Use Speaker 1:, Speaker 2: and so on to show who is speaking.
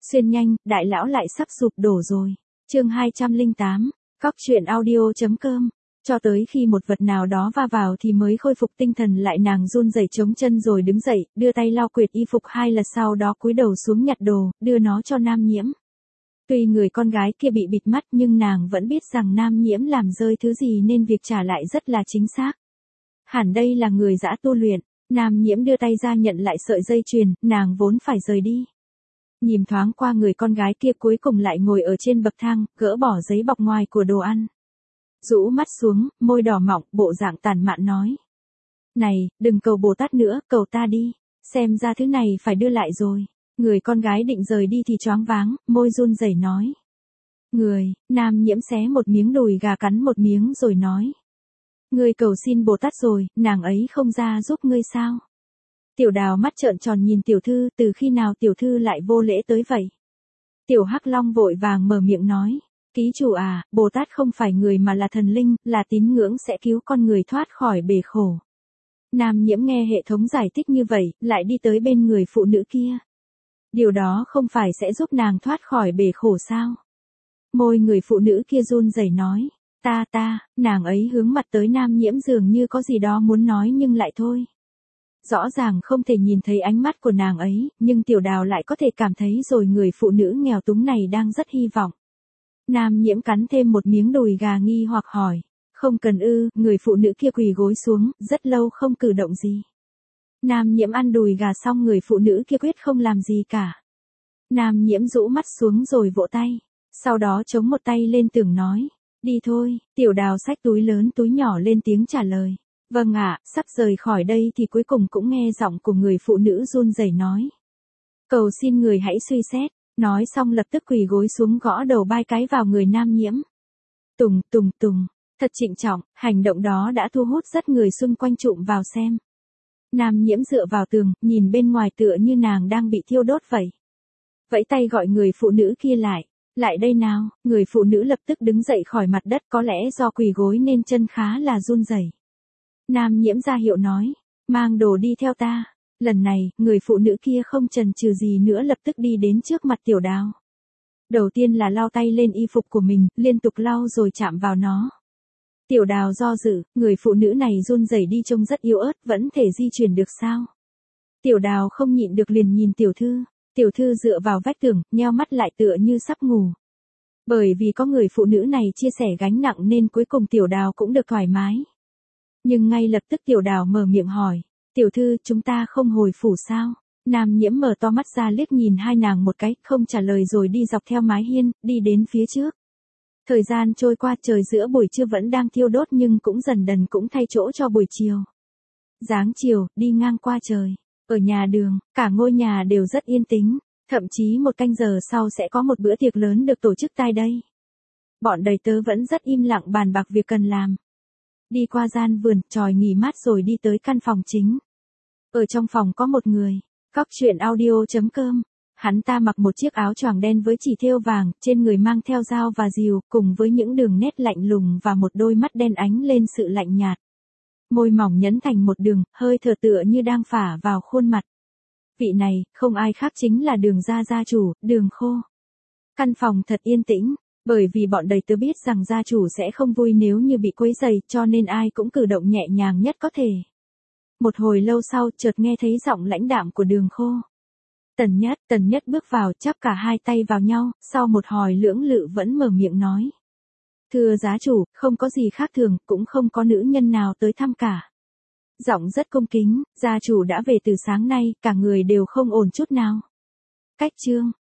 Speaker 1: Xuyên nhanh, đại lão lại sắp sụp đổ rồi. Chương 208, Cóc truyện audio.com. Cho tới khi một vật nào đó va vào thì mới khôi phục tinh thần lại, nàng run rẩy chống chân rồi đứng dậy, đưa tay lau quệt y phục 2 lần, sau đó cúi đầu xuống nhặt đồ, đưa nó cho Nam Nhiễm. Tuy người con gái kia bị bịt mắt nhưng nàng vẫn biết rằng Nam Nhiễm làm rơi thứ gì nên việc trả lại rất là chính xác. Hẳn đây là người dã tu luyện. Nam Nhiễm đưa tay ra nhận lại sợi dây chuyền, nàng vốn phải rời đi. Nhìn thoáng qua người con gái kia cuối cùng lại ngồi ở trên bậc thang, gỡ bỏ giấy bọc ngoài của đồ ăn. Rũ mắt xuống, môi đỏ mọng, bộ dạng tàn mạn nói. Này, đừng cầu Bồ Tát nữa, cầu ta đi. Xem ra thứ này phải đưa lại rồi. Người con gái định rời đi thì choáng váng, môi run rẩy nói. Nam Nhiễm xé một miếng đùi gà cắn một miếng rồi nói. Ngươi cầu xin Bồ Tát rồi, nàng ấy không ra giúp ngươi sao? Tiểu Đào mắt trợn tròn nhìn tiểu thư, từ khi nào tiểu thư lại vô lễ tới vậy? Tiểu Hắc Long vội vàng mở miệng nói. Ký chủ à, Bồ Tát không phải người mà là thần linh, là tín ngưỡng sẽ cứu con người thoát khỏi bể khổ. Nam Nhiễm nghe hệ thống giải thích như vậy, lại đi tới bên người phụ nữ kia. Điều đó không phải sẽ giúp nàng thoát khỏi bể khổ sao? Môi người phụ nữ kia run rẩy nói. Nàng ấy hướng mặt tới Nam Nhiễm dường như có gì đó muốn nói nhưng lại thôi. Rõ ràng không thể nhìn thấy ánh mắt của nàng ấy, nhưng Tiểu Đào lại có thể cảm thấy rồi người phụ nữ nghèo túng này đang rất hy vọng. Nam Nhiễm cắn thêm một miếng đùi gà nghi hoặc hỏi. Không cần ư, người phụ nữ kia quỳ gối xuống, rất lâu không cử động gì. Nam Nhiễm ăn đùi gà xong người phụ nữ kia quyết không làm gì cả. Nam Nhiễm rũ mắt xuống rồi vỗ tay. Sau đó chống một tay lên tường nói. Đi thôi, Tiểu Đào xách túi lớn túi nhỏ lên tiếng trả lời. Vâng ạ, sắp rời khỏi đây thì cuối cùng cũng nghe giọng của người phụ nữ run rẩy nói. Cầu xin người hãy suy xét. Nói xong lập tức quỳ gối xuống gõ đầu 3 cái vào người Nam Nhiễm. Tùng. Thật trịnh trọng, hành động đó đã thu hút rất người xung quanh trụm vào xem. Nam Nhiễm dựa vào tường, nhìn bên ngoài tựa như nàng đang bị thiêu đốt vậy. Vẫy tay gọi người phụ nữ kia lại. Lại đây nào, người phụ nữ lập tức đứng dậy khỏi mặt đất, có lẽ do quỳ gối nên chân khá là run rẩy. Nam Nhiễm ra hiệu nói, mang đồ đi theo ta. Lần này, người phụ nữ kia không chần chừ gì nữa lập tức đi đến trước mặt Tiểu Đào. Đầu tiên là lau tay lên y phục của mình, liên tục lau rồi chạm vào nó. Tiểu Đào do dự, người phụ nữ này run rẩy đi trông rất yếu ớt, vẫn thể di chuyển được sao? Tiểu Đào không nhịn được liền nhìn tiểu thư. Tiểu thư dựa vào vách tường, nheo mắt lại tựa như sắp ngủ. Bởi vì có người phụ nữ này chia sẻ gánh nặng nên cuối cùng Tiểu Đào cũng được thoải mái. Nhưng ngay lập tức Tiểu Đào mở miệng hỏi. Tiểu thư, chúng ta không hồi phủ sao? Nam Nhiễm mở to mắt ra liếc nhìn hai nàng một cái, không trả lời rồi đi dọc theo mái hiên, đi đến phía trước. Thời gian trôi qua, trời giữa buổi trưa vẫn đang thiêu đốt nhưng cũng dần dần cũng thay chỗ cho buổi chiều. Dáng chiều, đi ngang qua trời. Ở nhà đường, cả ngôi nhà đều rất yên tĩnh, thậm chí 1 canh giờ sau sẽ có một bữa tiệc lớn được tổ chức tại đây. Bọn đầy tớ vẫn rất im lặng bàn bạc việc cần làm. Đi qua gian vườn, tròi nghỉ mát rồi đi tới căn phòng chính. Ở trong phòng có một người, Cóc truyện audio.com. Hắn ta mặc một chiếc áo choàng đen với chỉ thêu vàng, trên người mang theo dao và rìu, cùng với những đường nét lạnh lùng và một đôi mắt đen ánh lên sự lạnh nhạt. Môi mỏng nhấn thành một đường, hơi thở tựa như đang phả vào khuôn mặt. Vị này, không ai khác chính là Đường gia chủ, Đường Khô. Căn phòng thật yên tĩnh, bởi vì bọn đầy tớ biết rằng gia chủ sẽ không vui nếu như bị quấy rầy, cho nên ai cũng cử động nhẹ nhàng nhất có thể. Một hồi lâu sau, chợt nghe thấy giọng lãnh đạm của Đường Khô. Tần Nhất bước vào, chắp cả hai tay vào nhau, sau một hồi lưỡng lự vẫn mở miệng nói. Thưa giá chủ, không có gì khác thường, cũng không có nữ nhân nào tới thăm cả. Giọng rất cung kính, gia chủ đã về từ sáng nay, cả người đều không ổn chút nào. Cách chương,